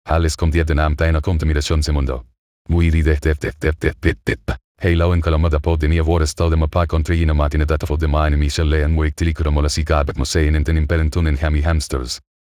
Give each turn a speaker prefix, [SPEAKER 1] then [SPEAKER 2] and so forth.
[SPEAKER 1] Halos contiene una contaminación se mundo. Muy Hei lauen kalamada po de mia våra stad ma pa kontra ina matina data for de mine Michelle and wake tilikura mola si gabet mo sayin inten imperentun in hemi hamsters.